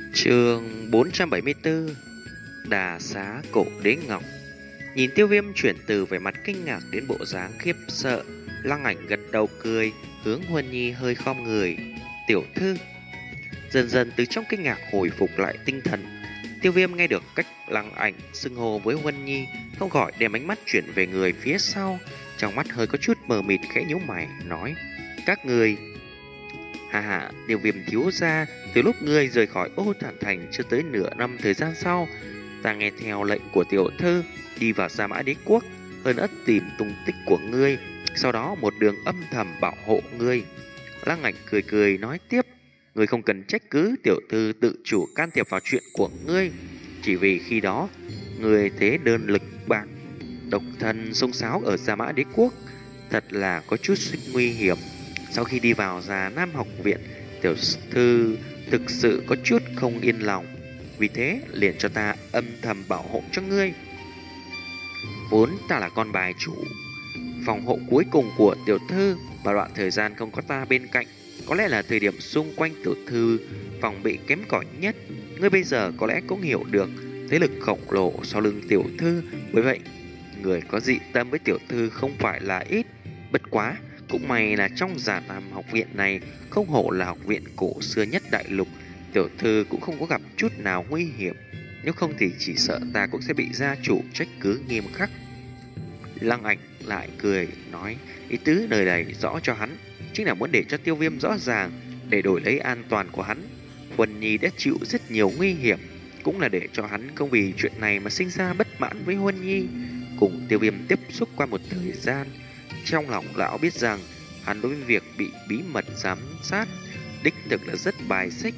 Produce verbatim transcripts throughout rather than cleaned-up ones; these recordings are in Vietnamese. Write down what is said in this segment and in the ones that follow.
Chương bốn trăm bảy mươi tư. Đà xá cổ đế ngọc. Nhìn Tiêu Viêm chuyển từ vẻ mặt kinh ngạc đến bộ dáng khiếp sợ, Lăng Ảnh gật đầu cười, hướng Huân Nhi hơi khom người. Tiểu thư. Dần dần từ trong kinh ngạc hồi phục lại tinh thần, Tiêu Viêm nghe được cách Lăng Ảnh xưng hô với Huân Nhi, không khỏi đem ánh mắt chuyển về người phía sau, trong mắt hơi có chút mờ mịt, khẽ nhíu mày nói: các người. Hà hà, Tiêu Viêm thiếu gia, từ lúc ngươi rời khỏi Ô Thản Thành chưa tới nửa năm thời gian sau, ta nghe theo lệnh của tiểu thư đi vào Gia Mã Đế Quốc, hơn nữa tìm tung tích của ngươi, sau đó một đường âm thầm bảo hộ ngươi. Lăng Ảnh cười cười nói tiếp: ngươi không cần trách cứ tiểu thư tự chủ can thiệp vào chuyện của ngươi, chỉ vì khi đó ngươi thế đơn lực bạc, độc thân xông xáo ở Gia Mã Đế Quốc, thật là có chút nguy hiểm. Sau khi đi vào Già Nam học viện, tiểu thư thực sự có chút không yên lòng, vì thế liền cho ta âm thầm bảo hộ cho ngươi. Vốn ta là con bài chủ, phòng hộ cuối cùng của tiểu thư, và đoạn thời gian không có ta bên cạnh, có lẽ là thời điểm xung quanh tiểu thư phòng bị kém cỏi nhất. Ngươi bây giờ có lẽ cũng hiểu được thế lực khổng lồ sau lưng tiểu thư, bởi vậy người có dị tâm với tiểu thư không phải là ít. Bất quá cũng may là trong Già Nam học viện này, không hổ là học viện cổ xưa nhất đại lục, tiểu thư cũng không có gặp chút nào nguy hiểm. Nếu không thì chỉ sợ ta cũng sẽ bị gia chủ trách cứ nghiêm khắc. Lăng Ảnh lại cười nói, ý tứ nơi này rõ cho hắn, chính là muốn để cho Tiêu Viêm rõ ràng, để đổi lấy an toàn của hắn. Huân Nhi đã chịu rất nhiều nguy hiểm, cũng là để cho hắn không vì chuyện này mà sinh ra bất mãn với Huân Nhi. Cùng Tiêu Viêm tiếp xúc qua một thời gian, trong lòng lão biết rằng hắn đối với việc bị bí mật giám sát đích thực là rất bài xích.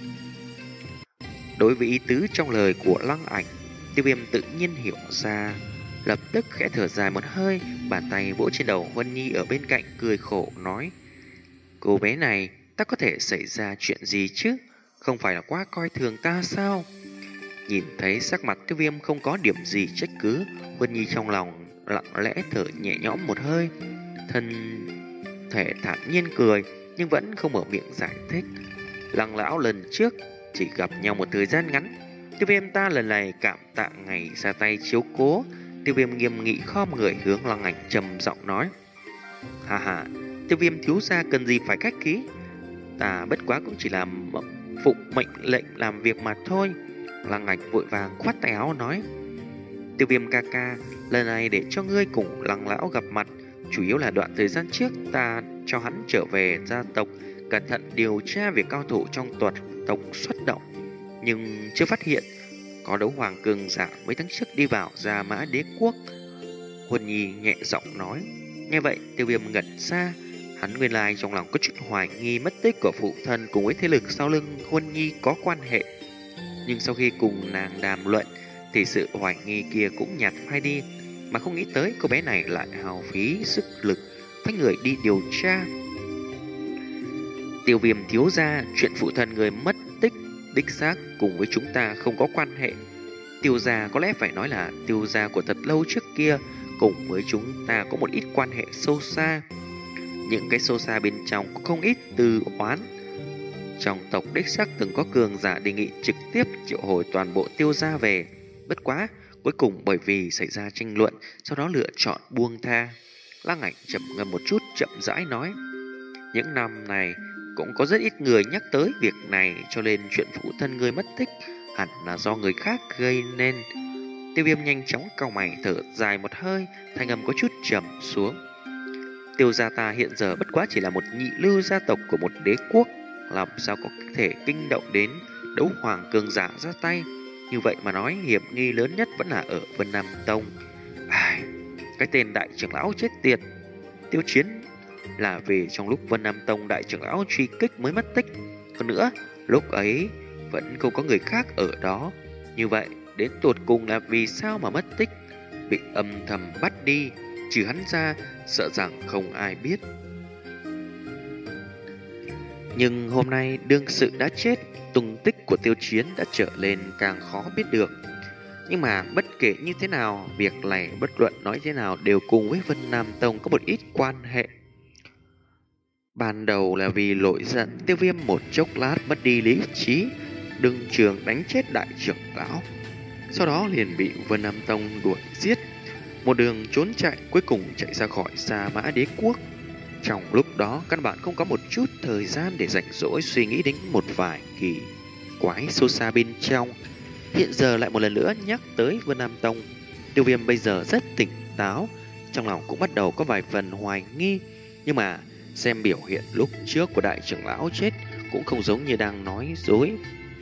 Đối với ý tứ trong lời của Lăng Ảnh, Tiêu Viêm tự nhiên hiểu ra, lập tức khẽ thở dài một hơi, bàn tay vỗ trên đầu Huân Nhi ở bên cạnh, cười khổ nói: cô bé này, ta có thể xảy ra chuyện gì chứ? Không phải là quá coi thường ta sao? Nhìn thấy sắc mặt Tiêu Viêm không có điểm gì trách cứ, Huân Nhi trong lòng lặng lẽ thở nhẹ nhõm một hơi, thân thể thản nhiên cười, nhưng vẫn không mở miệng giải thích. Lăng lão lần trước chỉ gặp nhau một thời gian ngắn, Tiêu Viêm ta lần này cảm tạ ngày ra tay chiếu cố. Tiêu Viêm nghiêm nghị khom người hướng Lăng Ảnh trầm giọng nói: hà hà, Tiêu Viêm thiếu gia cần gì phải khách khí, ta bất quá cũng chỉ là phụng mệnh lệnh làm việc mà thôi. Lăng Ảnh vội vàng khoát tay áo nói: Tiêu Viêm ca ca, lần này để cho ngươi cùng Lăng lão gặp mặt, chủ yếu là đoạn thời gian trước ta cho hắn trở về gia tộc, cẩn thận điều tra việc cao thủ trong tuật tộc xuất động, nhưng chưa phát hiện có đấu hoàng cường giả mấy tháng trước đi vào Gia Mã Đế Quốc. Huân Nhi nhẹ giọng nói. Nghe vậy Tiêu Viêm ngẩn ra, hắn nguyên lai trong lòng có chút hoài nghi mất tích của phụ thân cùng với thế lực sau lưng Huân Nhi có quan hệ, nhưng sau khi cùng nàng đàm luận thì sự hoài nghi kia cũng nhạt phai đi, mà không nghĩ tới cô bé này lại hao phí sức lực phái người đi điều tra. Tiêu Viêm thiếu gia, chuyện phụ thân người mất tích đích xác cùng với chúng ta không có quan hệ. Tiêu gia, có lẽ phải nói là tiêu gia của thật lâu trước kia, cùng với chúng ta có một ít quan hệ sâu xa. Những cái sâu xa bên trong có không ít từ oán. Trong tộc đích xác từng có cường giả đề nghị trực tiếp triệu hồi toàn bộ tiêu gia về, bất quá cuối cùng bởi vì xảy ra tranh luận, sau đó lựa chọn buông tha. Lăng Ảnh chậm ngâm một chút, chậm rãi nói: những năm này cũng có rất ít người nhắc tới việc này, cho nên chuyện phụ thân người mất tích hẳn là do người khác gây nên. Tiêu Viêm nhanh chóng cau mày thở dài một hơi, thanh âm có chút trầm xuống. Tiêu gia ta hiện giờ bất quá chỉ là một nhị lưu gia tộc của một đế quốc, làm sao có thể kinh động đến đấu hoàng cường giả ra tay. Như vậy mà nói, hiểm nghi lớn nhất vẫn là ở Vân Nam Tông. Ai, cái tên đại trưởng lão chết tiệt Tiêu Chiến là về trong lúc Vân Nam Tông đại trưởng lão truy kích mới mất tích. Hơn nữa, lúc ấy vẫn không có người khác ở đó. Như vậy, đến tột cùng là vì sao mà mất tích, bị âm thầm bắt đi, trừ hắn ra, sợ rằng không ai biết. Nhưng hôm nay đương sự đã chết, tung tích của Tiêu Chiến đã trở lên càng khó biết được. Nhưng mà bất kể như thế nào, việc này bất luận nói thế nào đều cùng với Vân Nam Tông có một ít quan hệ. Ban đầu là vì nổi giận, Tiêu Viêm một chốc lát mất đi lý trí, đương trường đánh chết đại trưởng lão. Sau đó liền bị Vân Nam Tông đuổi giết, một đường trốn chạy, cuối cùng chạy ra khỏi Sa Mã Đế Quốc. Trong lúc đó, căn bản không có một chút thời gian để rảnh rỗi suy nghĩ đến một vài kỳ quái sâu xa bên trong. Hiện giờ lại một lần nữa nhắc tới Vân Nam Tông, Tiêu Viêm bây giờ rất tỉnh táo, trong lòng cũng bắt đầu có vài phần hoài nghi, nhưng mà xem biểu hiện lúc trước của đại trưởng lão chết cũng không giống như đang nói dối.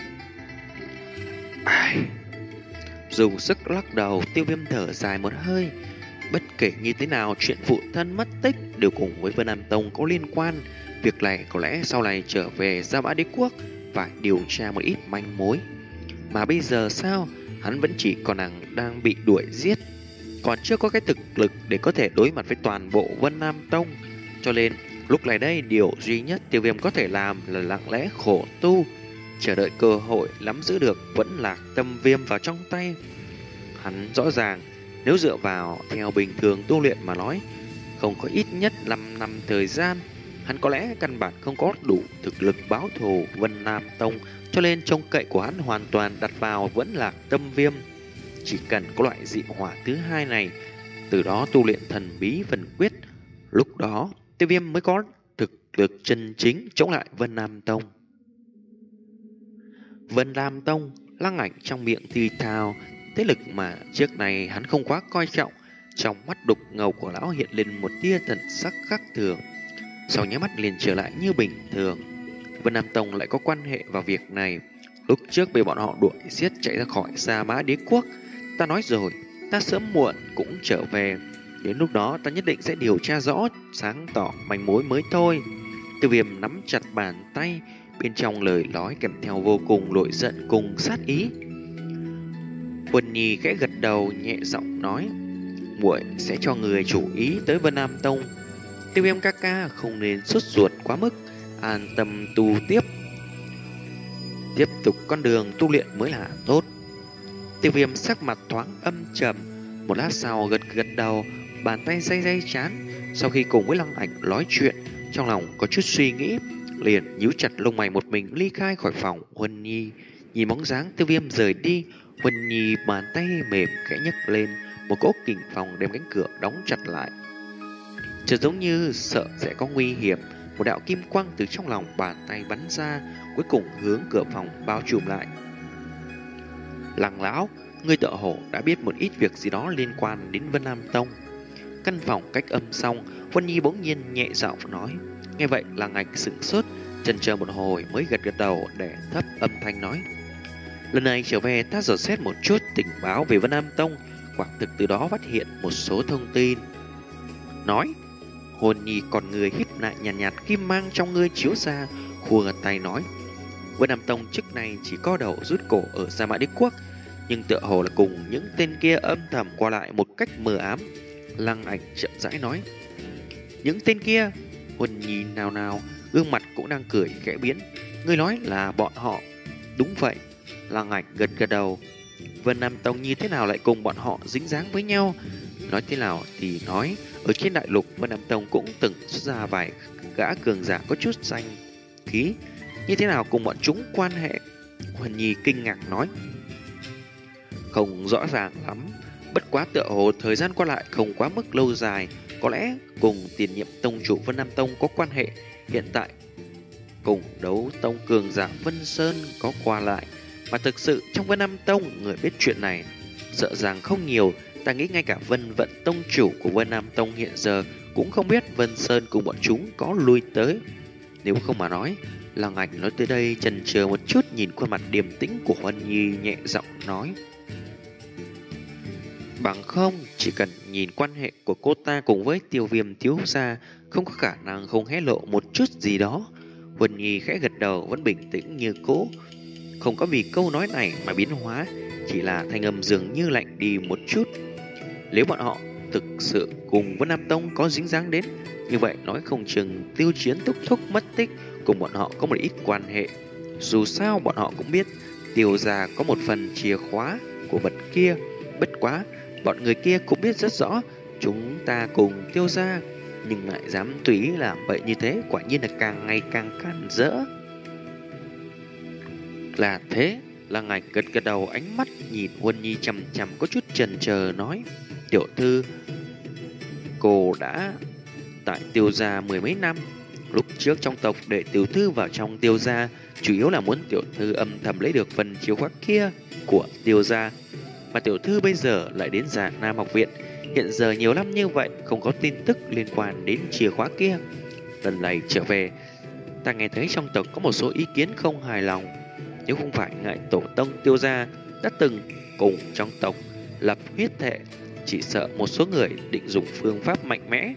Ai... Dùng sức lắc đầu, Tiêu Viêm thở dài một hơi. Bất kể như thế nào, chuyện phụ thân mất tích đều cùng với Vân Nam Tông có liên quan. Việc này có lẽ sau này trở về Sa Mã Đế Quốc phải điều tra một ít manh mối. Mà bây giờ sao? Hắn vẫn chỉ còn đang, đang bị đuổi giết, còn chưa có cái thực lực để có thể đối mặt với toàn bộ Vân Nam Tông. Cho nên lúc này đây, điều duy nhất Tiêu Viêm có thể làm là lặng lẽ khổ tu, chờ đợi cơ hội nắm giữ được Vẫn Lạc Tâm Viêm vào trong tay. Hắn rõ ràng nếu dựa vào theo bình thường tu luyện mà nói, không có ít nhất năm năm thời gian, hắn có lẽ căn bản không có đủ thực lực báo thù Vân Nam Tông, cho nên trông cậy của hắn hoàn toàn đặt vào Vẫn Lạc Tâm Viêm. Chỉ cần có loại dị hỏa thứ hai này, từ đó tu luyện thần bí phần quyết, lúc đó Tiêu Viêm mới có thực lực chân chính chống lại Vân Nam Tông. Vân Nam Tông, Lăng Ảnh trong miệng thì thào, thế lực mà trước này hắn không quá coi trọng. Trong mắt đục ngầu của lão hiện lên một tia thần sắc khác thường, sau nháy mắt liền trở lại như bình thường. Vân Nam Tông lại có quan hệ vào việc này. Lúc trước bị bọn họ đuổi giết chạy ra khỏi Sa Mã Đế Quốc, ta nói rồi, ta sớm muộn cũng trở về. Đến lúc đó ta nhất định sẽ điều tra rõ, sáng tỏ manh mối mới thôi. Tiêu Viêm nắm chặt bàn tay, bên trong lời nói kèm theo vô cùng nổi giận cùng sát ý. Huân Nhi khẽ gật đầu nhẹ giọng nói, muội sẽ cho người chủ ý tới Vân Nam Tông. Tiêu Viêm ca ca không nên sốt ruột quá mức, an tâm tu tiếp, tiếp tục con đường tu luyện mới là tốt. Tiêu Viêm sắc mặt thoáng âm trầm, một lát sau gật gật đầu, bàn tay day day chán. Sau khi cùng với Lăng Ảnh nói chuyện, trong lòng có chút suy nghĩ, liền nhíu chặt lông mày một mình ly khai khỏi phòng Huân Nhi. Nhìn bóng dáng Tiêu Viêm rời đi, Huân Nhi bàn tay mềm khẽ nhấc lên, một cỗ kình phòng đem cánh cửa đóng chặt lại. Chợt giống như sợ sẽ có nguy hiểm, một đạo kim quang từ trong lòng bàn tay bắn ra, cuối cùng hướng cửa phòng bao trùm lại. Lăng lão, ngươi tựa hồ đã biết một ít việc gì đó liên quan đến Vân Nam Tông. Căn phòng cách âm xong, Huân Nhi bỗng nhiên nhẹ giọng nói. Nghe vậy Lăng Ảnh sững sốt, chần chờ một hồi mới gật gật đầu để thấp âm thanh nói, lần này trở về ta dò xét một chút tình báo về Vân Nam Tông, quả thực từ đó phát hiện một số thông tin. Nói, Huân Nhi còn người híp lại nhàn nhạt, nhạt kim mang trong ngươi chiếu ra, khua tay nói, Vân Nam Tông trước này chỉ có đầu rút cổ ở Sa Mã Đế Quốc, nhưng tựa hồ là cùng những tên kia âm thầm qua lại một cách mờ ám. Lăng Ảnh chậm rãi nói, những tên kia? Huân Nhi nào nào, gương mặt cũng đang cười khẽ biến. Ngươi nói là bọn họ? Đúng vậy. Lăng Ảnh gật gật đầu. Vân Nam Tông như thế nào lại cùng bọn họ dính dáng với nhau? Nói thế nào thì nói, ở trên đại lục Vân Nam Tông cũng từng xuất ra vài gã cường giả có chút danh khí, như thế nào cùng bọn chúng quan hệ? Huân Nhi kinh ngạc nói, không rõ ràng lắm, bất quá tựa hồ thời gian qua lại không quá mức lâu dài, có lẽ cùng tiền nhiệm tông chủ Vân Nam Tông có quan hệ. Hiện tại cùng đấu tông cường giả Vân Sơn có qua lại, mà thực sự trong Vân Nam Tông người biết chuyện này sợ rằng không nhiều. Ta nghĩ ngay cả Vân Vận tông chủ của Vân Nam Tông hiện giờ cũng không biết Vân Sơn cùng bọn chúng có lui tới. Nếu không mà nói, Lăng Ảnh nói tới đây chần chờ một chút, nhìn khuôn mặt điềm tĩnh của Huân Nhi nhẹ giọng nói, bằng không chỉ cần nhìn quan hệ của cô ta cùng với Tiêu Viêm thiếu gia, không có khả năng không hé lộ một chút gì đó. Huân Nhi khẽ gật đầu, vẫn bình tĩnh như cũ, không có vì câu nói này mà biến hóa, chỉ là thanh âm dường như lạnh đi một chút. Nếu bọn họ thực sự cùng Vân Nam Tông có dính dáng đến, như vậy nói không chừng Tiêu Chiến thúc thúc mất tích cùng bọn họ có một ít quan hệ. Dù sao bọn họ cũng biết Tiêu gia có một phần chìa khóa của vật kia. Bất quá bọn người kia cũng biết rất rõ chúng ta cùng Tiêu gia, nhưng lại dám tùy ý làm vậy như thế, quả nhiên là càng ngày càng càn rỡ. Là thế, Lăng Ảnh gật gật đầu, ánh mắt nhìn Huân Nhi chằm chằm có chút chần chờ nói: tiểu thư, cô đã tại Tiêu gia mười mấy năm. Lúc trước trong tộc để tiểu thư vào trong Tiêu gia chủ yếu là muốn tiểu thư âm thầm lấy được phần chìa khóa kia của Tiêu gia. Mà tiểu thư bây giờ lại đến Già Nam học viện, hiện giờ nhiều năm như vậy không có tin tức liên quan đến chìa khóa kia. Lần này trở về, ta nghe thấy trong tộc có một số ý kiến không hài lòng. Nếu không phải ngại tổ tông Tiêu gia đã từng cùng trong tộc lập huyết thệ, chỉ sợ một số người định dùng phương pháp mạnh mẽ.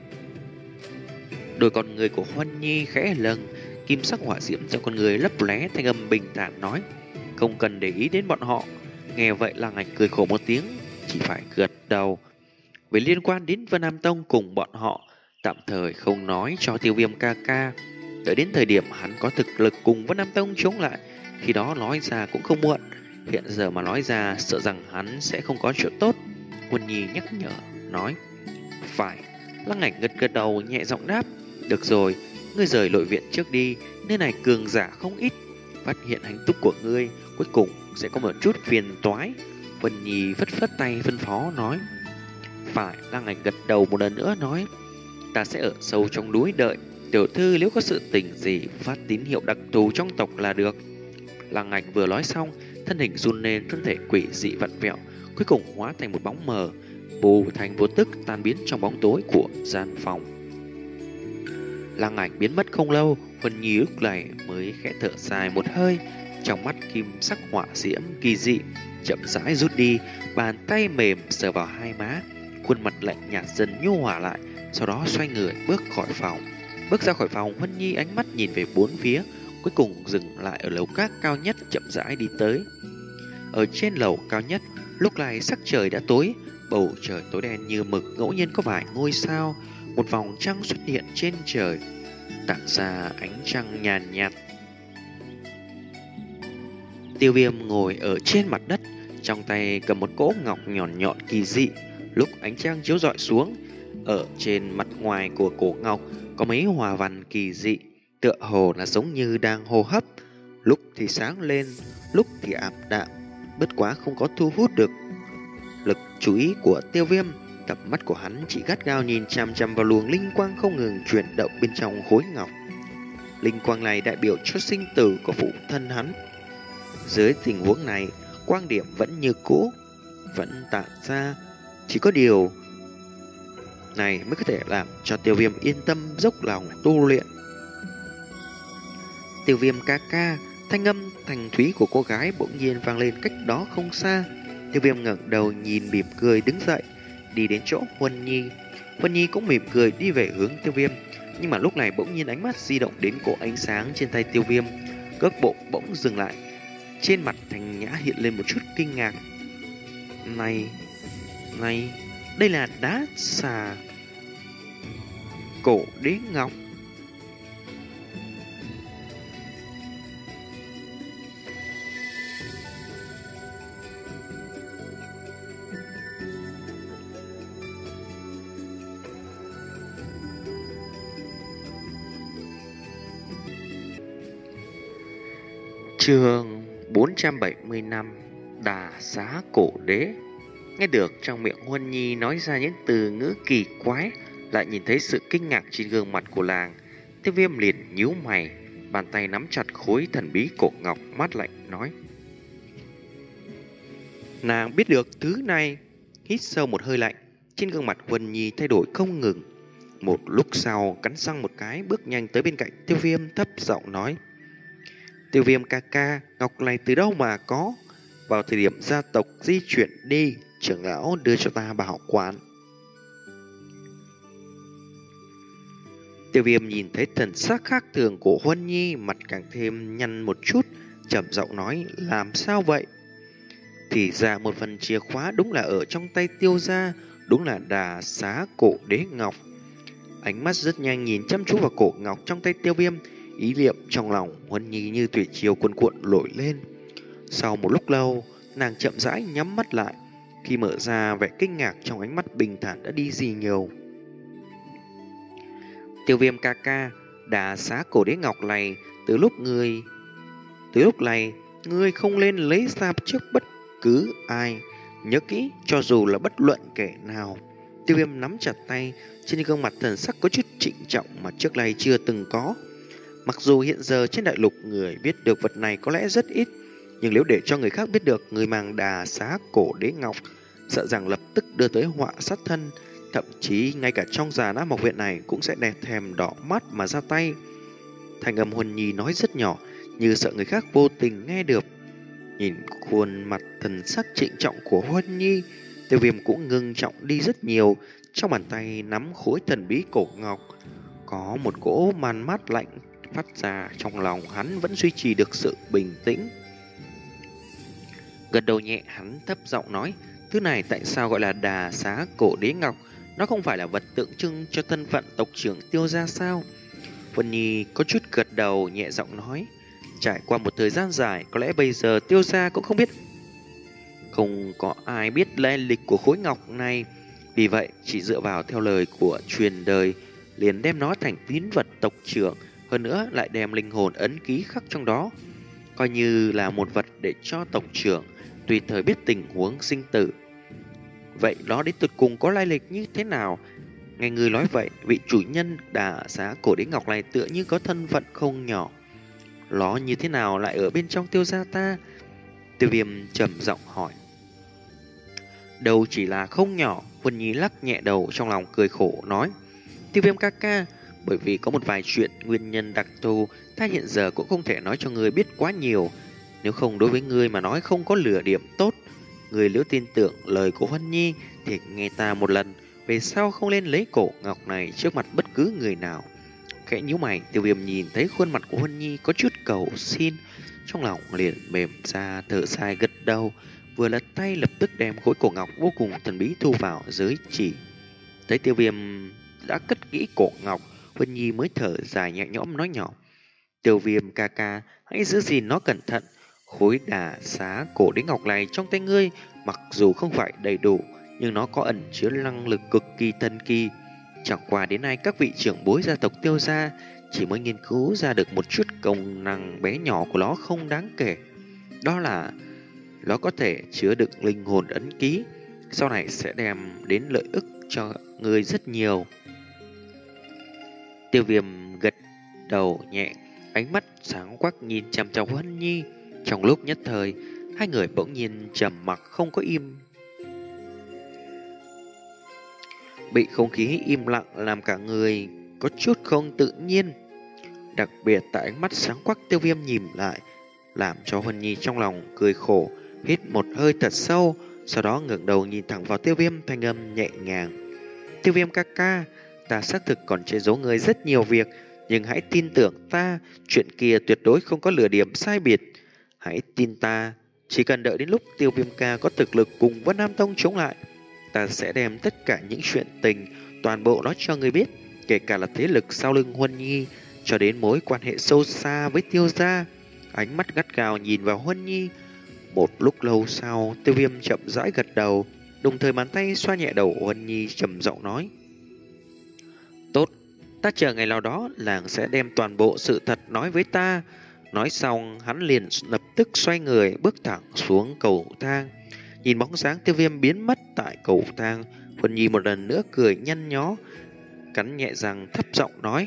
Đôi con người của Huân Nhi khẽ lâng, kim sắc hỏa diễm trong con người lấp lóe, thanh âm bình thản nói: không cần để ý đến bọn họ. Nghe vậy Lăng Ảnh cười khổ một tiếng, chỉ phải gật đầu. Về liên quan đến Vân Nam Tông cùng bọn họ, tạm thời không nói cho Tiêu Viêm ca ca. Đợi đến thời điểm hắn có thực lực cùng Vân Nam Tông chống lại, khi đó nói ra cũng không muộn. Hiện giờ mà nói ra sợ rằng hắn sẽ không có chuyện tốt. Huân Nhi nhắc nhở nói: phải. Lăng Ảnh gật gật đầu nhẹ giọng đáp: được rồi, ngươi rời nội viện trước đi, nơi này cường giả không ít. Phát hiện hành tung của ngươi, cuối cùng sẽ có một chút phiền toái. Huân Nhi phất phất tay phân phó nói: phải. Lăng Ảnh gật đầu một lần nữa nói: ta sẽ ở sâu trong núi đợi tiểu thư, nếu có sự tình gì phát tín hiệu đặc thù trong tộc là được. Lăng Ảnh vừa nói xong, thân hình run lên, thân thể quỷ dị vặn vẹo, cuối cùng hóa thành một bóng mờ, vô thành vô tức tan biến trong bóng tối của gian phòng. Lăng Ảnh biến mất không lâu, Huân Nhi lúc này mới khẽ thở dài một hơi, trong mắt kim sắc hỏa diễm kỳ dị chậm rãi rút đi, bàn tay mềm sờ vào hai má, khuôn mặt lạnh nhạt dần nhu hòa lại, sau đó xoay người bước khỏi phòng. Bước ra khỏi phòng, Huân Nhi ánh mắt nhìn về bốn phía, cuối cùng dừng lại ở lầu các cao nhất, chậm rãi đi tới. Ở trên lầu cao nhất, lúc này sắc trời đã tối, bầu trời tối đen như mực, ngẫu nhiên có vài ngôi sao, một vòng trăng xuất hiện trên trời, tản ra ánh trăng nhàn nhạt. Tiêu Viêm ngồi ở trên mặt đất, trong tay cầm một cỗ ngọc nhọn nhọn kỳ dị. Lúc ánh trăng chiếu rọi xuống, ở trên mặt ngoài của cổ ngọc có mấy hòa văn kỳ dị, tựa hồ là giống như đang hô hấp, lúc thì sáng lên, lúc thì ảm đạm, bất quá không có thu hút được lực chú ý của Tiêu Viêm. Cặp mắt của hắn chỉ gắt gao nhìn chằm chằm vào luồng linh quang không ngừng chuyển động bên trong khối ngọc. Linh quang này đại biểu cho sinh tử của phụ thân hắn. Dưới tình huống này, quang điểm vẫn như cũ, vẫn tản ra, chỉ có điều này mới có thể làm cho Tiêu Viêm yên tâm dốc lòng tu luyện. Tiêu Viêm ca ca, thanh âm thành thúy của cô gái bỗng nhiên vang lên cách đó không xa. Tiêu Viêm ngẩng đầu nhìn, mỉm cười đứng dậy, đi đến chỗ Huân Nhi. Huân Nhi cũng mỉm cười đi về hướng Tiêu Viêm, nhưng mà lúc này bỗng nhiên ánh mắt di động đến cỗ ánh sáng trên tay Tiêu Viêm, cước bộ bỗng dừng lại, trên mặt Thành Nhã hiện lên một chút kinh ngạc. Này, này, đây là đá xà cổ đế ngọc. Chương bốn trăm bảy mươi lăm, Đà Xá Cổ Đế. Nghe được trong miệng Huân Nhi nói ra những từ ngữ kỳ quái, lại nhìn thấy sự kinh ngạc trên gương mặt của làng, Tiêu Viêm liền nhíu mày, bàn tay nắm chặt khối thần bí cổ ngọc, mát lạnh nói: nàng biết được thứ này. Hít sâu một hơi lạnh, trên gương mặt Huân Nhi thay đổi không ngừng. Một lúc sau cắn răng một cái, bước nhanh tới bên cạnh Tiêu Viêm, thấp giọng nói: Tiêu Viêm ca ca, ngọc này từ đâu mà có? Vào thời điểm gia tộc di chuyển đi, trưởng lão đưa cho ta bảo quản. Tiêu Viêm nhìn thấy thần sắc khác thường của Huân Nhi, mặt càng thêm nhăn một chút, trầm giọng nói: làm sao vậy? Thì ra một phần chìa khóa đúng là ở trong tay Tiêu gia, đúng là Đà Xá Cổ Đế Ngọc. Ánh mắt rất nhanh nhìn chăm chú vào cổ ngọc trong tay Tiêu Viêm, ý niệm trong lòng Huân Nhi như thủy triều cuồn cuộn nổi lên. Sau một lúc lâu, nàng chậm rãi nhắm mắt lại, khi mở ra vẻ kinh ngạc trong ánh mắt bình thản đã đi gì nhiều. Tiêu Viêm ca ca, Đà Xá Cổ Đế Ngọc này từ lúc người từ lúc này Ngươi không nên lấy ra trước bất cứ ai. Nhớ kỹ, cho dù là bất luận kẻ nào. Tiêu Viêm nắm chặt tay, trên gương mặt thần sắc có chút trịnh trọng mà trước nay chưa từng có. Mặc dù hiện giờ trên đại lục người biết được vật này có lẽ rất ít, nhưng nếu để cho người khác biết được người mang Đà Xá Cổ Đế Ngọc, sợ rằng lập tức đưa tới họa sát thân. Thậm chí ngay cả trong Già Nam Học Viện này cũng sẽ đẹp thèm đỏ mắt mà ra tay. Thành âm Huân Nhi nói rất nhỏ, như sợ người khác vô tình nghe được. Nhìn khuôn mặt thần sắc trịnh trọng của Huân Nhi, Tiêu Viêm cũng ngưng trọng đi rất nhiều. Trong bàn tay nắm khối thần bí cổ ngọc, có một cỗ màn mát lạnh phát ra, trong lòng hắn vẫn duy trì được sự bình tĩnh. Gật đầu nhẹ, hắn thấp giọng nói, thứ này tại sao gọi là Đà Xá Cổ Đế Ngọc? Nó không phải là vật tượng trưng cho thân phận tộc trưởng Tiêu gia sao? Vân Nhi có chút gật đầu nhẹ giọng nói, trải qua một thời gian dài, có lẽ bây giờ Tiêu gia cũng không biết, không có ai biết lai lịch của khối ngọc này. Vì vậy, chỉ dựa vào theo lời của truyền đời, liền đem nó thành tín vật tộc trưởng, hơn nữa lại đem linh hồn ấn ký khắc trong đó, coi như là một vật để cho tộc trưởng tùy thời biết tình huống sinh tử. Vậy nó đến tuyệt cùng có lai lịch như thế nào? Nghe người nói vậy, vị chủ nhân Đà Xá Cổ Đế Ngọc này tựa như có thân phận không nhỏ. Nó như thế nào lại ở bên trong Tiêu gia ta? Tiêu Viêm trầm giọng hỏi. Đâu chỉ là không nhỏ, Vân Nhi lắc nhẹ đầu, trong lòng cười khổ nói, Tiêu Viêm ca ca, bởi vì có một vài chuyện nguyên nhân đặc thù, ta hiện giờ cũng không thể nói cho ngươi biết quá nhiều. Nếu không, đối với ngươi mà nói không có lửa điểm tốt. Ngươi nếu tin tưởng lời của Vân Nhi thì nghe ta một lần, về sau không nên lấy cổ ngọc này trước mặt bất cứ người nào. Khẽ nhíu mày, Tiêu Viêm nhìn thấy khuôn mặt của Vân Nhi có chút cầu xin, trong lòng liền mềm ra, thở dài gật đầu, vừa lật tay lập tức đem khối cổ ngọc vô cùng thần bí thu vào giới chỉ. Thấy Tiêu Viêm đã cất kỹ cổ ngọc, Vân Nhi mới thở dài nhẹ nhõm nói nhỏ, Tiêu Viêm ca ca, hãy giữ gìn nó cẩn thận. Khối Đà Xá Cổ Đế Ngọc này trong tay ngươi, mặc dù không phải đầy đủ, nhưng nó có ẩn chứa năng lực cực kỳ thần kỳ. Chẳng qua đến nay các vị trưởng bối gia tộc Tiêu gia chỉ mới nghiên cứu ra được một chút công năng bé nhỏ của nó không đáng kể. Đó là nó có thể chứa đựng linh hồn ấn ký, sau này sẽ đem đến lợi ích cho người rất nhiều. Tiêu Viêm gật đầu nhẹ, ánh mắt sáng quắc nhìn chằm chằm Vân Nhi. Trong lúc nhất thời, hai người bỗng nhiên trầm mặc không có im. Bị không khí im lặng làm cả người có chút không tự nhiên. Đặc biệt tại ánh mắt sáng quắc Tiêu Viêm nhìn lại, làm cho Vân Nhi trong lòng cười khổ, hít một hơi thật sâu, sau đó ngẩng đầu nhìn thẳng vào Tiêu Viêm, thanh âm nhẹ nhàng. Tiêu Viêm ca ca, ta xác thực còn che giấu người rất nhiều việc, nhưng hãy tin tưởng ta, chuyện kia tuyệt đối không có lừa điểm sai biệt. Hãy tin ta, chỉ cần đợi đến lúc Tiêu Viêm ca có thực lực cùng Vân Nam Tông chống lại, ta sẽ đem tất cả những chuyện tình toàn bộ nói cho người biết, kể cả là thế lực sau lưng Huân Nhi, cho đến mối quan hệ sâu xa với Tiêu gia. Ánh mắt gắt gao nhìn vào Huân Nhi. Một lúc lâu sau, Tiêu Viêm chậm rãi gật đầu, đồng thời bàn tay xoa nhẹ đầu Huân Nhi, trầm giọng nói, tốt, ta chờ ngày nào đó làng sẽ đem toàn bộ sự thật nói với ta. Nói xong, hắn liền lập tức xoay người bước thẳng xuống cầu thang. Nhìn bóng dáng Tiêu Viêm biến mất tại cầu thang, Huân Nhi một lần nữa cười nhăn nhó, cắn nhẹ răng thấp giọng nói,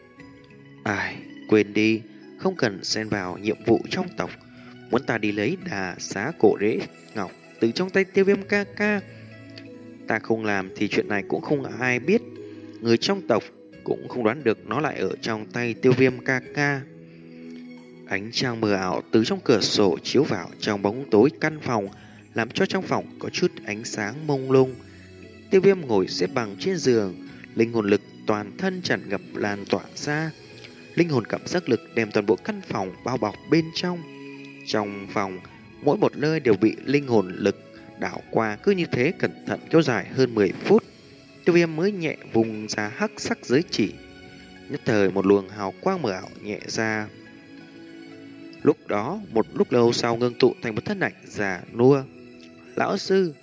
ai, quên đi, không cần xen vào nhiệm vụ trong tộc. Muốn ta đi lấy Đà Xá Cổ Đế Ngọc từ trong tay Tiêu Viêm ca ca, ta không làm thì chuyện này cũng không ai biết. Người trong tộc cũng không đoán được nó lại ở trong tay Tiêu Viêm ca ca. Ánh trăng mờ ảo từ trong cửa sổ chiếu vào trong bóng tối căn phòng, làm cho trong phòng có chút ánh sáng mông lung. Tiêu Viêm ngồi xếp bằng trên giường, linh hồn lực toàn thân tràn ngập lan tỏa ra. Linh hồn cảm giác lực đem toàn bộ căn phòng bao bọc bên trong. Trong phòng, mỗi một nơi đều bị linh hồn lực đảo qua, cứ như thế cẩn thận kéo dài hơn mười phút. Tiêu Viêm mới nhẹ vùng ra hắc sắc giới chỉ. Nhất thời một luồng hào quang mờ ảo nhẹ ra. Lúc đó, một lúc lâu sau ngưng tụ thành một thân ảnh già nua. Lão sư.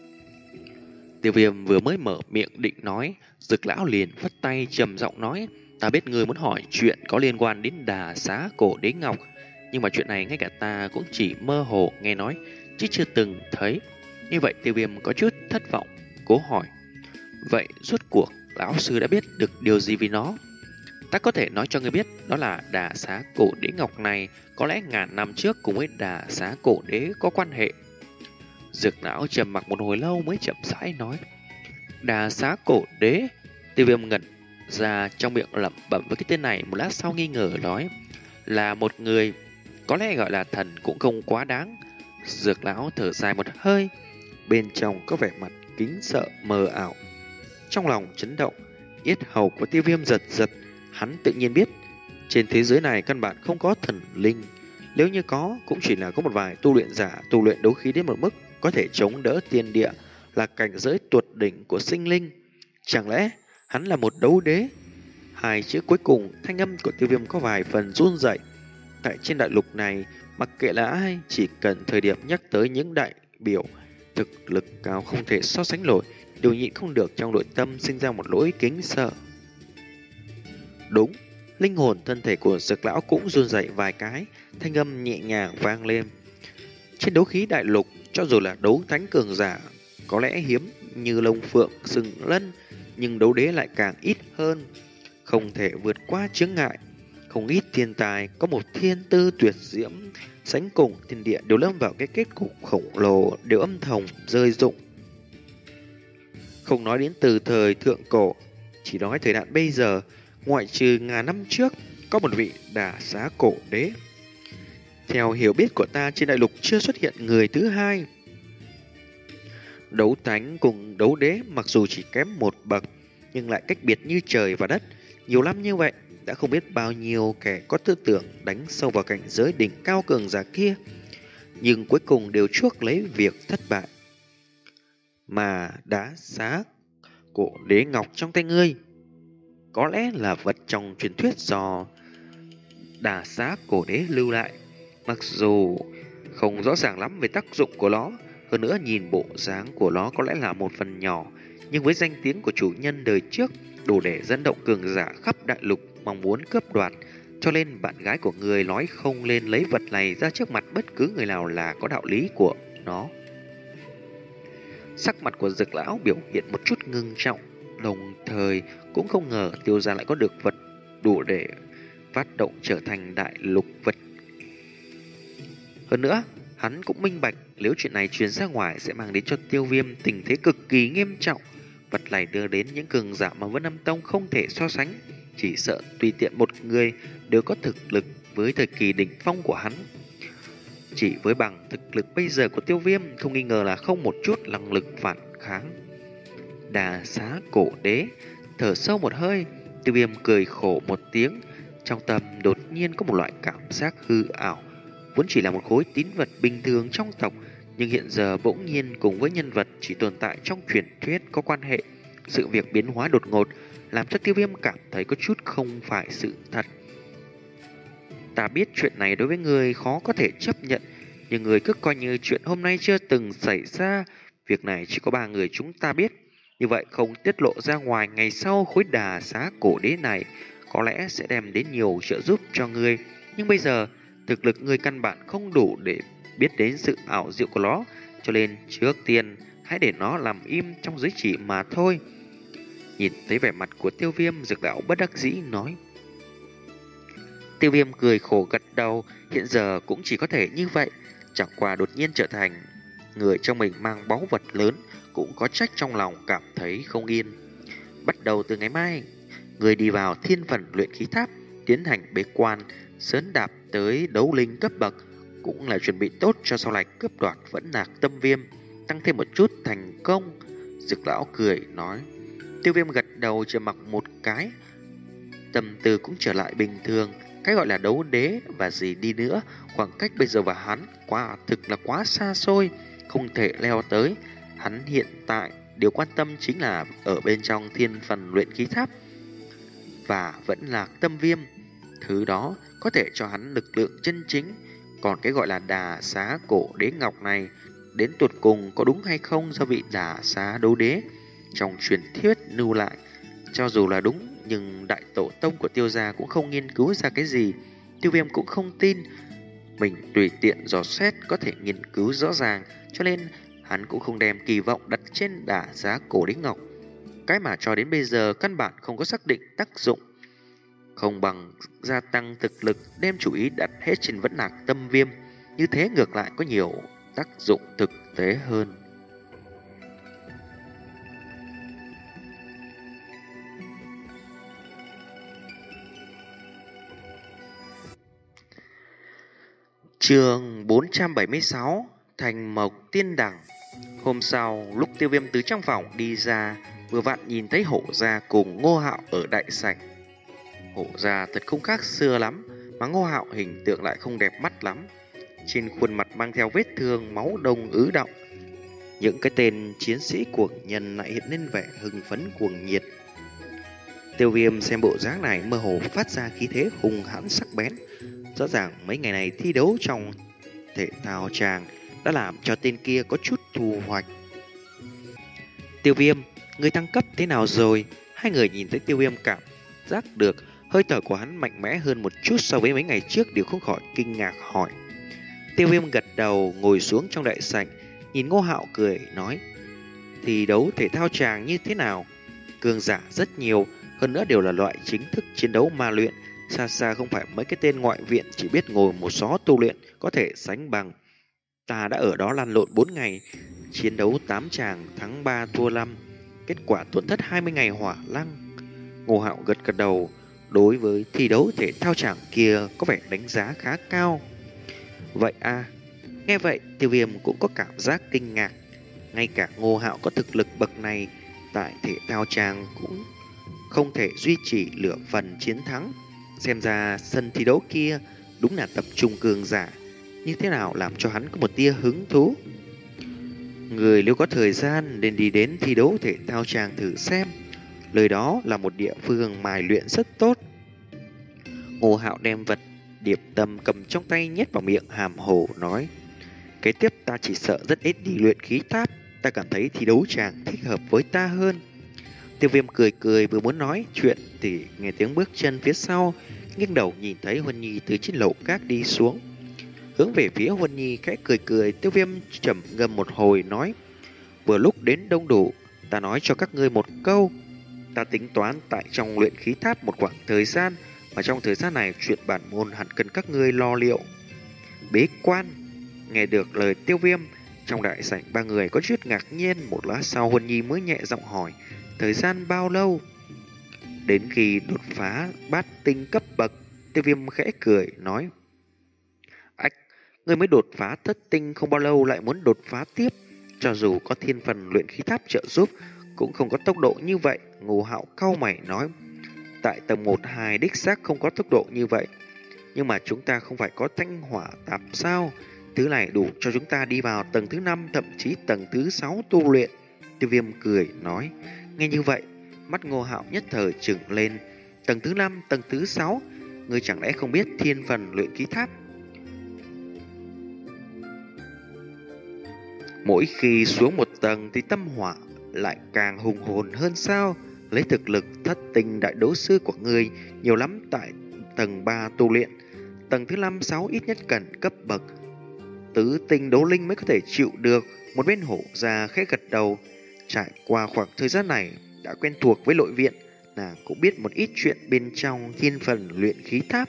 Tiêu Viêm vừa mới mở miệng định nói, Dực lão liền phất tay trầm giọng nói, ta biết người muốn hỏi chuyện có liên quan đến Đà Xá Cổ Đế Ngọc. Nhưng mà chuyện này ngay cả ta cũng chỉ mơ hồ nghe nói, chứ chưa từng thấy. Như vậy Tiêu Viêm có chút thất vọng, cố hỏi. Vậy rốt cuộc lão sư đã biết được điều gì về nó? Ta có thể nói cho ngươi biết, đó là đà xá cổ đế ngọc này có lẽ ngàn năm trước cùng với đà xá cổ đế có quan hệ. Dược lão trầm mặc một hồi lâu mới chậm rãi nói. Đà xá cổ đế. Tiêu Viêm ngẩn ra trong miệng lẩm bẩm với cái tên này, một lát sau nghi ngờ nói. Là một người, có lẽ gọi là thần cũng không quá đáng. Dược lão thở dài một hơi, bên trong có vẻ mặt kính sợ mờ ảo. Trong lòng chấn động, yết hầu của Tiêu Viêm giật giật. Hắn tự nhiên biết, trên thế giới này căn bản không có thần linh. Nếu như có, cũng chỉ là có một vài tu luyện giả tu luyện đấu khí đến một mức có thể chống đỡ thiên địa, là cảnh giới tuyệt đỉnh của sinh linh. Chẳng lẽ hắn là một đấu đế? Hai chữ cuối cùng, thanh âm của Tiêu Viêm có vài phần run rẩy. Tại trên đại lục này, mặc kệ là ai, chỉ cần thời điểm nhắc tới những đại biểu thực lực cao không thể so sánh nổi, đều nhịn không được trong nội tâm sinh ra một nỗi kính sợ. Đúng, linh hồn thân thể của Dược lão cũng run rẩy vài cái, thanh âm nhẹ nhàng vang lên. Trên đấu khí đại lục, cho dù là đấu thánh cường giả có lẽ hiếm như Long Phượng, Sừng Lân, nhưng đấu đế lại càng ít hơn, không thể vượt qua chướng ngại. Không ít thiên tài có một thiên tư tuyệt diễm, sánh cùng thiên địa đều lâm vào cái kết cục khổng lồ, đều âm thầm rơi rụng. Không nói đến từ thời thượng cổ, chỉ nói thời đại bây giờ, ngoại trừ ngàn năm trước, có một vị đả xá cổ đế. Theo hiểu biết của ta, trên đại lục chưa xuất hiện người thứ hai. Đấu thánh cùng đấu đế mặc dù chỉ kém một bậc, nhưng lại cách biệt như trời và đất. Nhiều năm như vậy, đã không biết bao nhiêu kẻ có tư tưởng đánh sâu vào cảnh giới đỉnh cao cường giả kia, nhưng cuối cùng đều chuốc lấy việc thất bại. Mà đá xá cổ đế ngọc trong tay ngươi, có lẽ là vật trong truyền thuyết do đà xá cổ đế lưu lại. Mặc dù không rõ ràng lắm về tác dụng của nó, hơn nữa nhìn bộ dáng của nó có lẽ là một phần nhỏ, nhưng với danh tiếng của chủ nhân đời trước đủ để dẫn động cường giả khắp đại lục mong muốn cướp đoạt, cho nên bạn gái của người nói không lên lấy vật này ra trước mặt bất cứ người nào là có đạo lý của nó. Sắc mặt của Dược lão biểu hiện một chút ngưng trọng, đồng thời cũng không ngờ Tiêu gia lại có được vật đủ để phát động trở thành đại lục vật. Hơn nữa, hắn cũng minh bạch nếu chuyện này truyền ra ngoài sẽ mang đến cho Tiêu Viêm tình thế cực kỳ nghiêm trọng. Vật này đưa đến những cường giả mà Vân Âm Tông không thể so sánh, chỉ sợ tùy tiện một người đều có thực lực với thời kỳ đỉnh phong của hắn. Chỉ với bằng thực lực bây giờ của Tiêu Viêm, không nghi ngờ là không một chút năng lực phản kháng. Đà xá cổ đế, thở sâu một hơi, Tiêu Viêm cười khổ một tiếng, trong tâm đột nhiên có một loại cảm giác hư ảo. Vốn chỉ là một khối tín vật bình thường trong tộc, nhưng hiện giờ bỗng nhiên cùng với nhân vật chỉ tồn tại trong truyền thuyết có quan hệ. Sự việc biến hóa đột ngột làm cho Tiêu Viêm cảm thấy có chút không phải sự thật. Ta biết chuyện này đối với người khó có thể chấp nhận, nhưng người cứ coi như chuyện hôm nay chưa từng xảy ra. Việc này chỉ có ba người chúng ta biết, như vậy không tiết lộ ra ngoài, ngày sau khối đà xá cổ đế này có lẽ sẽ đem đến nhiều trợ giúp cho ngươi. Nhưng bây giờ thực lực ngươi căn bản không đủ để biết đến sự ảo diệu của nó, cho nên trước tiên hãy để nó làm im trong giới chỉ mà thôi. Nhìn thấy vẻ mặt của Tiêu Viêm, Dược lão bất đắc dĩ nói. Tiêu Viêm cười khổ gật đầu, hiện giờ cũng chỉ có thể như vậy. Chẳng qua đột nhiên trở thành người trong mình mang báu vật lớn, cũng có trách trong lòng cảm thấy không yên. Bắt đầu từ ngày mai, người đi vào thiên phần luyện khí tháp, tiến hành bế quan, sớm đạp tới đấu linh cấp bậc, cũng là chuẩn bị tốt cho sau này cướp đoạt Vẫn Lạc Tâm Viêm, tăng thêm một chút thành công. Dược lão cười nói. Tiêu Viêm gật đầu trầm mặc một cái, tâm tư cũng trở lại bình thường. Cái gọi là đấu đế và gì đi nữa, khoảng cách bây giờ và hắn quả thực là quá xa xôi, không thể leo tới. Hắn hiện tại điều quan tâm chính là ở bên trong thiên phần luyện khí tháp và Vẫn Lạc Tâm Viêm. Thứ đó có thể cho hắn lực lượng chân chính. Còn cái gọi là đà xá cổ đế ngọc này, đến tuột cùng có đúng hay không do vị đà xá đấu đế trong truyền thuyết lưu lại. Cho dù là đúng, nhưng đại tổ tông của Tiêu gia cũng không nghiên cứu ra cái gì. Tiêu Viêm cũng không tin. mình tùy tiện dò xét có thể nghiên cứu rõ ràng, cho nên hắn cũng không đem kỳ vọng đặt trên đả giá cổ đế ngọc. Cái mà cho đến bây giờ căn bản không có xác định tác dụng. Không bằng gia tăng thực lực, đem chủ ý đặt hết trên vẫn lạc tâm viêm. Như thế ngược lại có nhiều tác dụng thực tế hơn. Chương bốn trăm bảy mươi sáu, Thành Mộc Tiên Đằng. Hôm sau, lúc Tiêu Viêm từ trong phòng đi ra, vừa vặn nhìn thấy Hổ Gia cùng Ngô Hạo ở đại sảnh. Hổ Gia thật không khác xưa lắm, mà Ngô Hạo hình tượng lại không đẹp mắt lắm. Trên khuôn mặt mang theo vết thương, máu đông ứ đọng. Những cái tên chiến sĩ cuồng nhân lại hiện lên vẻ hưng phấn cuồng nhiệt. Tiêu Viêm xem bộ dáng này mơ hồ phát ra khí thế hung hãn sắc bén. Rõ ràng mấy ngày này thi đấu trong thể thao tràng đã làm cho tên kia có chút thu hoạch. Tiêu Viêm, người tăng cấp thế nào rồi? Hai người nhìn thấy Tiêu Viêm cảm giác được hơi thở của hắn mạnh mẽ hơn một chút so với mấy ngày trước, đều không khỏi kinh ngạc hỏi. Tiêu Viêm gật đầu ngồi xuống trong đại sảnh, nhìn Ngô Hạo cười nói: thi đấu thể thao tràng như thế nào? Cường giả rất nhiều, hơn nữa đều là loại chính thức chiến đấu ma luyện, xa xa không phải mấy cái tên ngoại viện chỉ biết ngồi một xó tu luyện có thể sánh bằng. Ta đã ở đó lăn lộn bốn ngày, chiến đấu tám tràng, thắng ba thua năm, kết quả tổn thất hai mươi ngày hỏa lăng. Ngô Hạo gật gật đầu, đối với thi đấu thể thao tràng kia có vẻ đánh giá khá cao. Vậy à? Nghe vậy, Tiêu Viêm cũng có cảm giác kinh ngạc. Ngay cả Ngô Hạo có thực lực bậc này, tại thể thao tràng cũng không thể duy trì lửa phần chiến thắng. Xem ra sân thi đấu kia đúng là tập trung cường giả, như thế nào làm cho hắn có một tia hứng thú. Người nếu có thời gian nên đi đến thi đấu thể thao tràng thử xem, lời đó là một địa phương mài luyện rất tốt. Ngô Hạo đem vật điệp tâm cầm trong tay nhét vào miệng hàm hồ nói: kế tiếp ta chỉ sợ rất ít đi luyện khí tháp, ta cảm thấy thi đấu tràng thích hợp với ta hơn. Tiêu Viêm cười cười vừa muốn nói chuyện thì nghe tiếng bước chân phía sau, nghiêng đầu nhìn thấy Huân Nhi từ trên lầu các đi xuống. Hướng về phía Huân Nhi khẽ cười cười, Tiêu Viêm trầm ngâm một hồi nói: vừa lúc đến đông đủ, ta nói cho các ngươi một câu. Ta tính toán tại trong luyện khí tháp một khoảng thời gian, mà trong thời gian này chuyện bản môn hẳn cần các ngươi lo liệu. Bế quan. Nghe được lời Tiêu Viêm, trong đại sảnh ba người có chút ngạc nhiên. Một lát sau Huân Nhi mới nhẹ giọng hỏi: thời gian bao lâu? Đến khi đột phá bát tinh cấp bậc. Tiêu Viêm khẽ cười nói: ách, ngươi mới đột phá thất tinh không bao lâu lại muốn đột phá tiếp. Cho dù có thiên phần luyện khí tháp trợ giúp cũng không có tốc độ như vậy. Ngô Hạo cau mày nói: tại tầng một, hai đích xác không có tốc độ như vậy, nhưng mà chúng ta không phải có thanh hỏa tạp sao? Thứ này đủ cho chúng ta đi vào tầng thứ năm, thậm chí tầng thứ sáu tu luyện. Tiêu Viêm cười nói. Nghe như vậy, mắt Ngô Hạo nhất thời trừng lên. Tầng thứ năm, tầng thứ sáu, ngươi chẳng lẽ không biết thiên phần luyện khí tháp? Mỗi khi xuống một tầng thì tâm hỏa lại càng hùng hồn hơn sao? Lấy thực lực thất tinh đại đấu sư của ngươi nhiều lắm tại tầng ba tu luyện, tầng thứ năm, sáu ít nhất cần cấp bậc tứ tinh đấu linh mới có thể chịu được. Một bên Hổ Gia khẽ gật đầu. Trải qua khoảng thời gian này đã quen thuộc với nội viện, nàng cũng biết một ít chuyện bên trong thiên phần luyện khí tháp.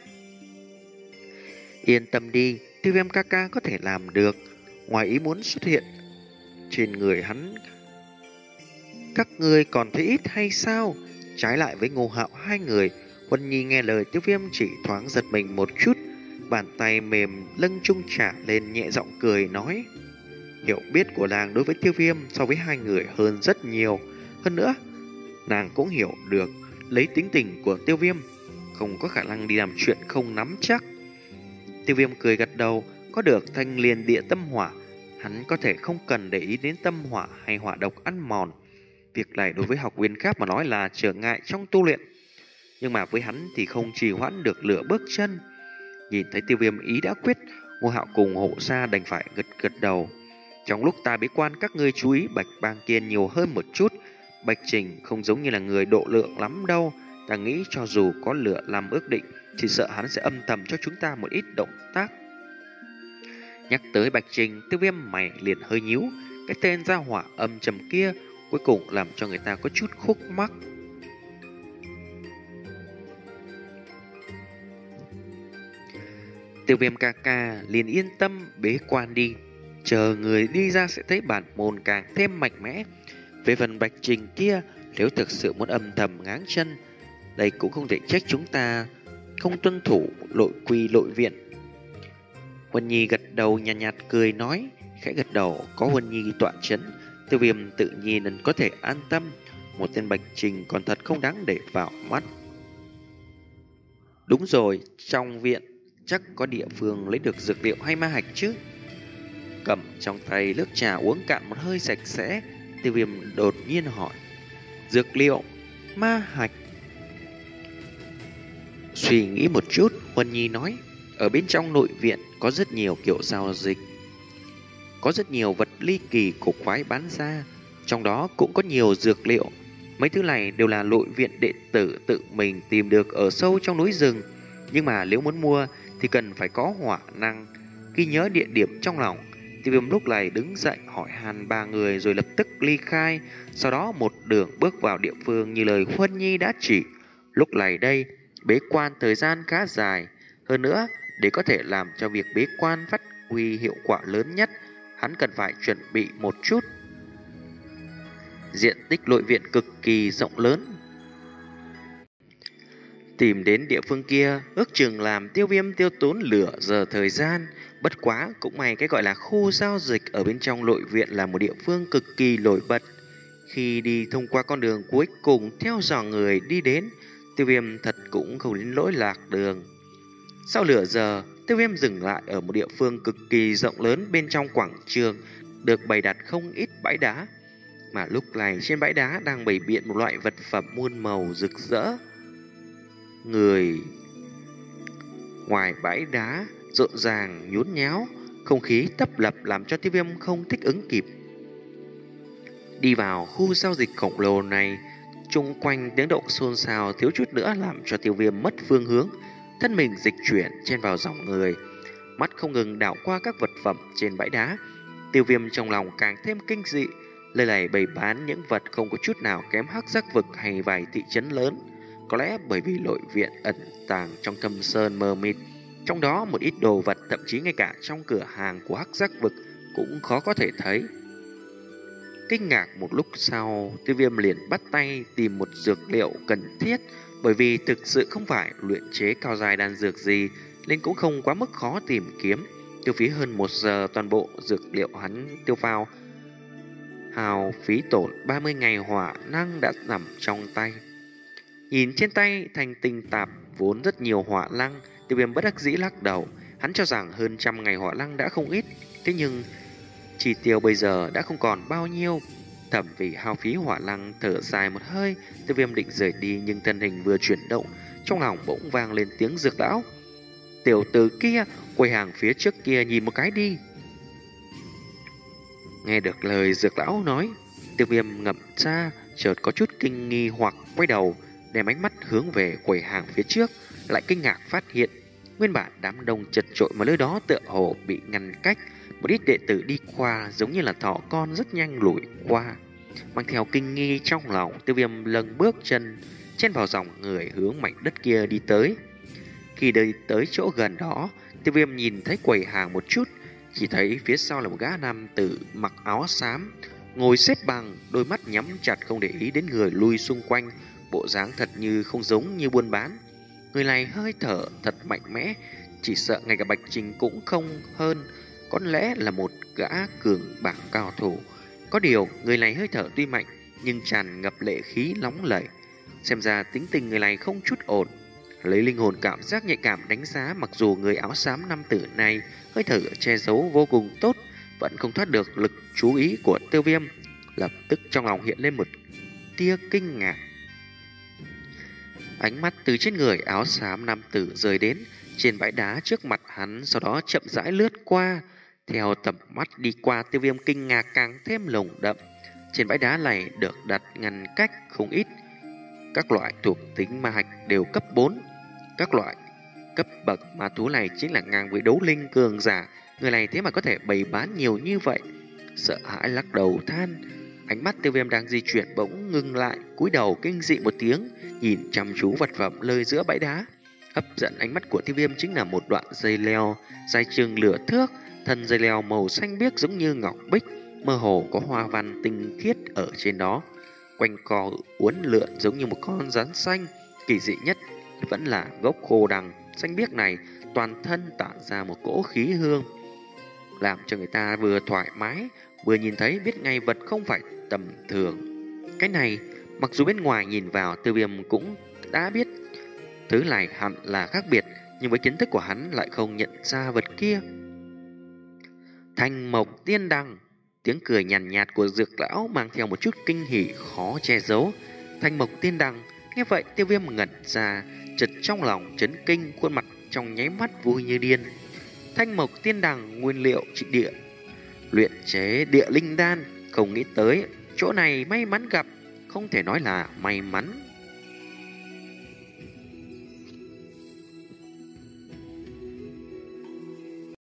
Yên tâm đi, Tiêu Viêm ca ca có thể làm được. Ngoài ý muốn xuất hiện trên người hắn, các ngươi còn thấy ít hay sao? Trái lại với Ngô Hạo hai người, Huân Nhi nghe lời Tiêu Viêm chỉ thoáng giật mình một chút, bàn tay mềm lưng trung trả lên, nhẹ giọng cười nói: hiểu biết của nàng đối với Tiêu Viêm so với hai người hơn rất nhiều. Hơn nữa, nàng cũng hiểu được lấy tính tình của Tiêu Viêm không có khả năng đi làm chuyện không nắm chắc. Tiêu Viêm cười gật đầu. Có được thanh liên địa tâm hỏa, hắn có thể không cần để ý đến tâm hỏa hay hỏa độc ăn mòn. Việc này đối với học viên khác mà nói là trở ngại trong tu luyện, nhưng mà với hắn thì không trì hoãn được lửa bước chân. Nhìn thấy Tiêu Viêm ý đã quyết, Ngô Hạo cùng Hộ Gia đành phải gật gật đầu. Trong lúc ta bế quan, các ngươi chú ý Bạch Bang Kiên nhiều hơn một chút. Bạch Trình không giống như là người độ lượng lắm đâu. Ta nghĩ cho dù có lửa làm ước định, chỉ sợ hắn sẽ âm thầm cho chúng ta một ít động tác. Nhắc tới Bạch Trình, Tiêu Viêm mày liền hơi nhíu. Cái tên gia hỏa âm trầm kia cuối cùng làm cho người ta có chút khúc mắc. Tiêu Viêm ca ca liền yên tâm bế quan đi, chờ người đi ra sẽ thấy bản môn càng thêm mạnh mẽ. Về phần Bạch Trình kia, nếu thực sự muốn âm thầm ngáng chân, đây cũng không thể trách chúng ta không tuân thủ nội quy nội viện. Huân Nhi gật đầu nhàn nhạt, nhạt cười nói, khẽ gật đầu có Huân Nhi tọa chấn, Tiêu Viêm tự nhiên có thể an tâm. Một tên Bạch Trình còn thật không đáng để vào mắt. Đúng rồi, trong viện chắc có địa phương lấy được dược liệu hay ma hạch chứ? Cầm trong tay nước trà uống cạn một hơi sạch sẽ, Tiêu Viêm đột nhiên hỏi. Dược liệu, ma hạch. Suy nghĩ một chút, Huân Nhi nói, ở bên trong nội viện có rất nhiều kiểu giao dịch, có rất nhiều vật ly kỳ cổ quái bán ra, trong đó cũng có nhiều dược liệu. Mấy thứ này đều là nội viện đệ tử tự mình tìm được ở sâu trong núi rừng, nhưng mà nếu muốn mua thì cần phải có hỏa năng. Khi nhớ địa điểm trong lòng, Tiêu Viêm lúc này đứng dậy hỏi han ba người rồi lập tức ly khai, sau đó một đường bước vào địa phương như lời Huân Nhi đã chỉ. Lúc này đây, bế quan thời gian khá dài, hơn nữa để có thể làm cho việc bế quan phát huy hiệu quả lớn nhất, hắn cần phải chuẩn bị một chút. Diện tích nội viện cực kỳ rộng lớn. Tìm đến địa phương kia, ước chừng làm Tiêu Viêm tiêu tốn lửa giờ thời gian. Bất quá, cũng may cái gọi là khu giao dịch ở bên trong nội viện là một địa phương cực kỳ nổi bật. Khi đi thông qua con đường cuối cùng theo dò người đi đến, Tiêu Viêm thật cũng không đến lỗi lạc đường. Sau nửa giờ, Tiêu Viêm dừng lại ở một địa phương cực kỳ rộng lớn bên trong quảng trường, được bày đặt không ít bãi đá. Mà lúc này trên bãi đá đang bày biện một loại vật phẩm muôn màu rực rỡ. Người ngoài bãi đá rộn ràng nhốn nháo, không khí tấp lập làm cho Tiêu Viêm không thích ứng kịp. Đi vào khu giao dịch khổng lồ này, chung quanh tiếng động xôn xao thiếu chút nữa làm cho Tiêu Viêm mất phương hướng, thân mình dịch chuyển chen vào dòng người, mắt không ngừng đảo qua các vật phẩm trên bãi đá. Tiêu Viêm trong lòng càng thêm kinh dị, nơi này bày bán những vật không có chút nào kém hắc giác vực hay vài thị trấn lớn. Có lẽ bởi vì nội viện ẩn tàng trong thâm sơn mờ mịt, trong đó một ít đồ vật thậm chí ngay cả trong cửa hàng của hắc giác vực cũng khó có thể thấy. Kinh ngạc một lúc sau, Tiêu Viêm liền bắt tay tìm một dược liệu cần thiết, bởi vì thực sự không phải luyện chế cao dài đan dược gì nên cũng không quá mức khó tìm kiếm. Tiêu phí hơn một giờ toàn bộ dược liệu hắn tiêu phao hào phí tổn ba mươi ngày hỏa năng đã nằm trong tay. Nhìn trên tay thành tinh tạp vốn rất nhiều hỏa năng, Tiêu Viêm bất đắc dĩ lắc đầu. Hắn cho rằng hơn trăm ngày hỏa năng đã không ít, thế nhưng chi tiêu bây giờ đã không còn bao nhiêu. Thẩm vì hao phí hỏa năng thở dài một hơi, Tiêu Viêm định rời đi nhưng thân hình vừa chuyển động, trong lòng bỗng vang lên tiếng dược lão. Tiểu tử kia, quầy hàng phía trước kia nhìn một cái đi. Nghe được lời dược lão nói, Tiêu Viêm ngậm ra, chợt có chút kinh nghi hoặc quay đầu, đem ánh mắt hướng về quầy hàng phía trước, lại kinh ngạc phát hiện nguyên bản đám đông chật chội mà nơi đó tựa hồ bị ngăn cách. Một ít đệ tử đi qua giống như là thỏ con rất nhanh lủi qua. Mang theo kinh nghi trong lòng, Tiêu Viêm lần bước chân chen vào dòng người hướng mảnh đất kia đi tới. Khi đi tới chỗ gần đó, Tiêu Viêm nhìn thấy quầy hàng một chút, chỉ thấy phía sau là một gã nam tử mặc áo xám, ngồi xếp bằng, đôi mắt nhắm chặt không để ý đến người lui xung quanh, bộ dáng thật như không giống như buôn bán. Người này hơi thở thật mạnh mẽ, chỉ sợ ngay cả Bạch Trình cũng không hơn, có lẽ là một gã cường bảng cao thủ. Có điều, người này hơi thở tuy mạnh, nhưng tràn ngập lệ khí nóng lẩy. Xem ra tính tình người này không chút ổn. Lấy linh hồn cảm giác nhạy cảm đánh giá, mặc dù người áo xám nam tử này hơi thở che giấu vô cùng tốt, vẫn không thoát được lực chú ý của Tiêu Viêm. Lập tức trong lòng hiện lên một tia kinh ngạc. Ánh mắt từ trên người áo xám nam tử rời đến trên bãi đá trước mặt hắn, sau đó chậm rãi lướt qua. Theo tầm mắt đi qua, Tiêu Viêm kinh ngạc càng thêm lồng đậm. Trên bãi đá này được đặt ngăn cách không ít các loại thuộc tính ma hạch đều cấp bốn. Các loại cấp bậc ma thú này chính là ngang với đấu linh cường giả, Người này thế mà có thể bày bán nhiều như vậy. Sợ hãi lắc đầu than. Ánh mắt Tiêu Viêm đang di chuyển bỗng ngưng lại, cúi đầu kinh dị một tiếng, nhìn chăm chú vật phẩm lơi giữa bãi đá. Hấp dẫn ánh mắt của Tiêu Viêm chính là một đoạn dây leo dài chừng nửa thước, thân dây leo màu xanh biếc giống như ngọc bích, mơ hồ có hoa văn tinh khiết ở trên đó, quanh co uốn lượn giống như một con rắn xanh. Kỳ dị nhất vẫn là gốc khô đằng xanh biếc này, toàn thân tản ra một cỗ khí hương, làm cho người ta vừa thoải mái, vừa nhìn thấy biết ngay vật không phải tầm thường. Cái này, mặc dù bên ngoài nhìn vào, Tiêu Viêm cũng đã biết thứ này hẳn là khác biệt, nhưng với kiến thức của hắn lại không nhận ra vật kia. Thanh mộc tiên đằng. Tiếng cười nhàn nhạt, nhạt của Dược lão mang theo một chút kinh hỉ khó che giấu. Thanh mộc tiên đằng. Nghe vậy Tiêu Viêm ngẩn ra, chợt trong lòng chấn kinh, khuôn mặt trong nháy mắt vui như điên. Thanh mộc tiên đằng, nguyên liệu trị địa, luyện chế địa linh đan. Không nghĩ tới chỗ này may mắn gặp, không thể nói là may mắn